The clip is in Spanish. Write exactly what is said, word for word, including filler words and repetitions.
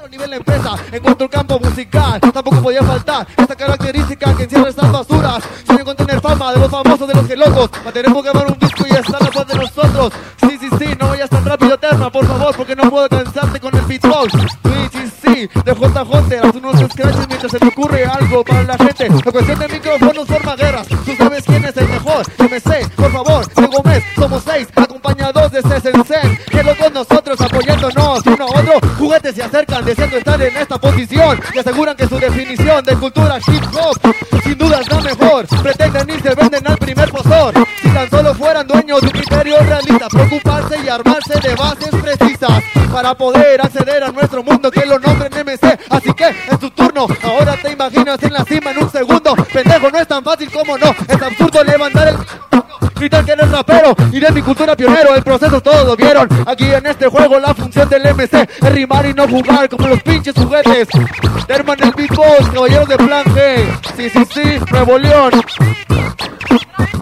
nivel de empresa. En cuanto al campo musical, tampoco podía faltar esta característica que encierra estas basuras. Sueño con tener fama de los famosos, de los que locos. Mantenemos que grabar un disco y está la voz de nosotros. Sí, sí, sí, no vayas tan rápido, Terma, por favor, porque no puedo cansarte con el beatbox. Sí, sí, sí, de J J, haz unos scratches mientras se me ocurre algo para la gente. La cuestión de micrófonos forma guerras. Tú sabes quién es el mejor, M C, por favor, Diego Mes, somos seis, acompañados de Sesensen. Quedo con nosotros apoyándonos uno a otro. Juguetes se acercan deseando estar en esta posición y aseguran que su definición de cultura hip hop sin duda es la mejor. Pretenden y se venden al primer postor. Si tan solo fueran dueños de un criterio realista, preocuparse y armarse de bases precisas para poder acceder a nuestro mundo que lo nombren M C. Así que es tu turno, ahora te imaginas en la cima en un segundo. Pendejo, no es tan fácil como no, es absurdo levantar el... gritar que eres rapero y de mi cultura pionero. El proceso todos lo vieron. Aquí en este juego la función del M C es rimar y no jugar como los pinches juguetes. Terman el beatbox, caballeros de plan G. Sí, sí, sí, Nuevo León.